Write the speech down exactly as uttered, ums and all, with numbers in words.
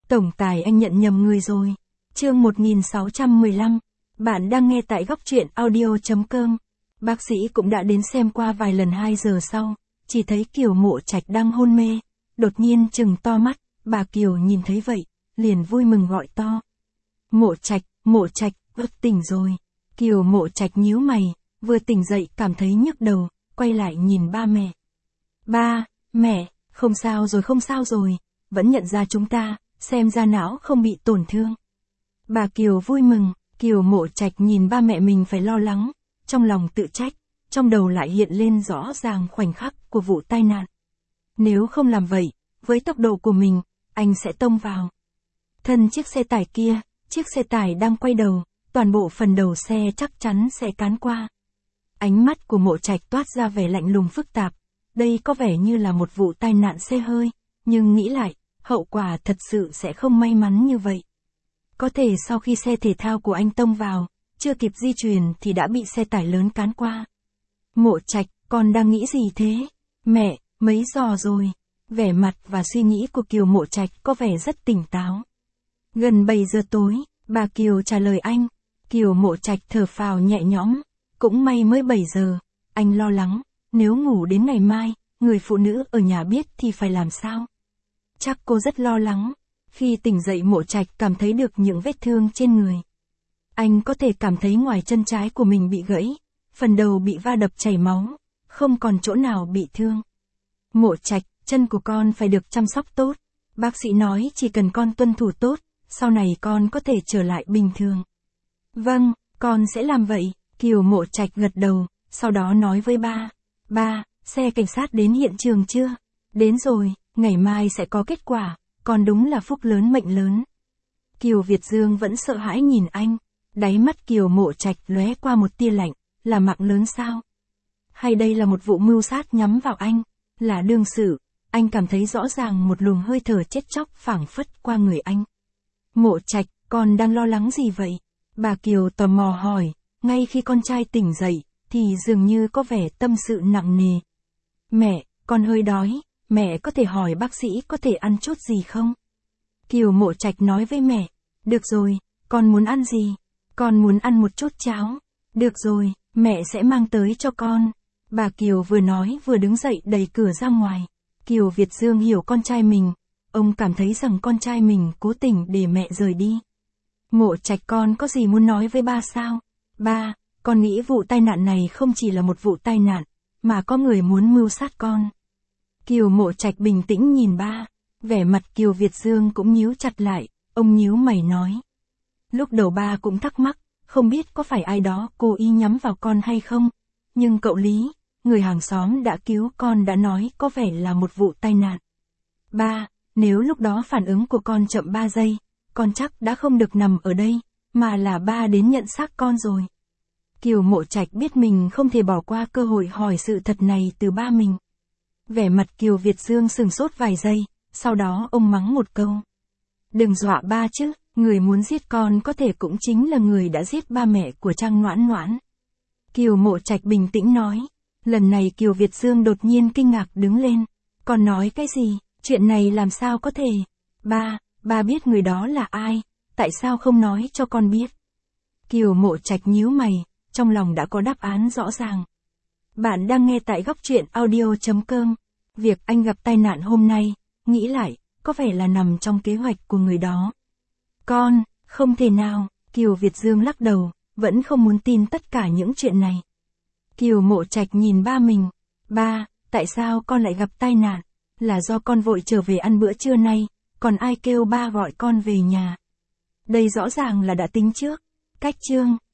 Tổng tài anh nhận nhầm người rồi. Chương một nghìn sáu trăm mười lăm. Bạn đang nghe tại góc truyện audio chấm com. Bác sĩ cũng đã đến xem qua vài lần. Hai giờ sau, chỉ thấy Kiều Mộ Trạch đang hôn mê. Đột nhiên trừng to mắt, bà Kiều nhìn thấy vậy, liền vui mừng gọi to. Mộ Trạch, Mộ Trạch, ức tỉnh rồi. Kiều Mộ Trạch nhíu mày, vừa tỉnh dậy cảm thấy nhức đầu, quay lại nhìn ba mẹ. Ba, mẹ, không sao rồi không sao rồi, vẫn nhận ra chúng ta, xem ra não không bị tổn thương. Bà Kiều vui mừng, Kiều Mộ Trạch nhìn ba mẹ mình phải lo lắng, trong lòng tự trách, trong đầu lại hiện lên rõ ràng khoảnh khắc của vụ tai nạn. Nếu không làm vậy, với tốc độ của mình, anh sẽ tông vào thân chiếc xe tải kia, chiếc xe tải đang quay đầu, toàn bộ phần đầu xe chắc chắn sẽ cán qua. Ánh mắt của Mộ Trạch toát ra vẻ lạnh lùng phức tạp, đây có vẻ như là một vụ tai nạn xe hơi, nhưng nghĩ lại, hậu quả thật sự sẽ không may mắn như vậy. Có thể sau khi xe thể thao của anh tông vào, chưa kịp di chuyển thì đã bị xe tải lớn cán qua. Mộ Trạch, con đang nghĩ gì thế? Mẹ, mấy giờ rồi? Vẻ mặt và suy nghĩ của Kiều Mộ Trạch có vẻ rất tỉnh táo. Gần bảy giờ tối, bà Kiều trả lời anh. Kiều Mộ Trạch thở phào nhẹ nhõm, cũng may mới bảy giờ, anh lo lắng, nếu ngủ đến ngày mai, người phụ nữ ở nhà biết thì phải làm sao? Chắc cô rất lo lắng. Khi tỉnh dậy Mộ Trạch cảm thấy được những vết thương trên người. Anh có thể cảm thấy ngoài chân trái của mình bị gãy, phần đầu bị va đập chảy máu, không còn chỗ nào bị thương. Mộ Trạch, chân của con phải được chăm sóc tốt. Bác sĩ nói chỉ cần con tuân thủ tốt, sau này con có thể trở lại bình thường. Vâng, con sẽ làm vậy. Kiều Mộ Trạch gật đầu, sau đó nói với ba. Ba, xe cảnh sát đến hiện trường chưa? Đến rồi, ngày mai sẽ có kết quả, còn đúng là phúc lớn mệnh lớn. Kiều Việt Dương vẫn sợ hãi nhìn anh, đáy mắt Kiều Mộ Trạch lóe qua một tia lạnh, là mạng lớn sao? Hay đây là một vụ mưu sát nhắm vào anh, là đương sự? Anh cảm thấy rõ ràng một luồng hơi thở chết chóc phảng phất qua người anh. Mộ Trạch, con đang lo lắng gì vậy? Bà Kiều tò mò hỏi, ngay khi con trai tỉnh dậy, thì dường như có vẻ tâm sự nặng nề. Mẹ, con hơi đói, mẹ có thể hỏi bác sĩ có thể ăn chút gì không? Kiều Mộ Trạch nói với mẹ, được rồi, con muốn ăn gì? Con muốn ăn một chút cháo. Được rồi, mẹ sẽ mang tới cho con. Bà Kiều vừa nói vừa đứng dậy đẩy cửa ra ngoài. Kiều Việt Dương hiểu con trai mình, ông cảm thấy rằng con trai mình cố tình để mẹ rời đi. Mộ Trạch, con có gì muốn nói với ba sao? Ba, con nghĩ vụ tai nạn này không chỉ là một vụ tai nạn, mà có người muốn mưu sát con. Kiều Mộ Trạch bình tĩnh nhìn ba, vẻ mặt Kiều Việt Dương cũng nhíu chặt lại, ông nhíu mày nói. Lúc đầu ba cũng thắc mắc, không biết có phải ai đó cố ý nhắm vào con hay không, nhưng cậu Lý, người hàng xóm đã cứu con đã nói có vẻ là một vụ tai nạn. Ba, nếu lúc đó phản ứng của con chậm ba giây, con chắc đã không được nằm ở đây, mà là ba đến nhận xác con rồi. Kiều Mộ Trạch biết mình không thể bỏ qua cơ hội hỏi sự thật này từ ba mình. Vẻ mặt Kiều Việt Dương sừng sốt vài giây, sau đó ông mắng một câu. Đừng dọa ba chứ, người muốn giết con có thể cũng chính là người đã giết ba mẹ của Trang Noãn Noãn. Kiều Mộ Trạch bình tĩnh nói. Lần này Kiều Việt Dương đột nhiên kinh ngạc đứng lên. Con nói cái gì? Chuyện này làm sao có thể? Ba, ba biết người đó là ai? Tại sao không nói cho con biết? Kiều Mộ Trạch nhíu mày, trong lòng đã có đáp án rõ ràng. Bạn đang nghe tại góc truyện audio chấm com. Việc anh gặp tai nạn hôm nay, nghĩ lại, có vẻ là nằm trong kế hoạch của người đó. Con, không thể nào, Kiều Việt Dương lắc đầu, vẫn không muốn tin tất cả những chuyện này. Kiều Mộ Trạch nhìn ba mình. Ba, tại sao con lại gặp tai nạn? Là do con vội trở về ăn bữa trưa nay, còn ai kêu ba gọi con về nhà? Đây rõ ràng là đã tính trước. Cách chương.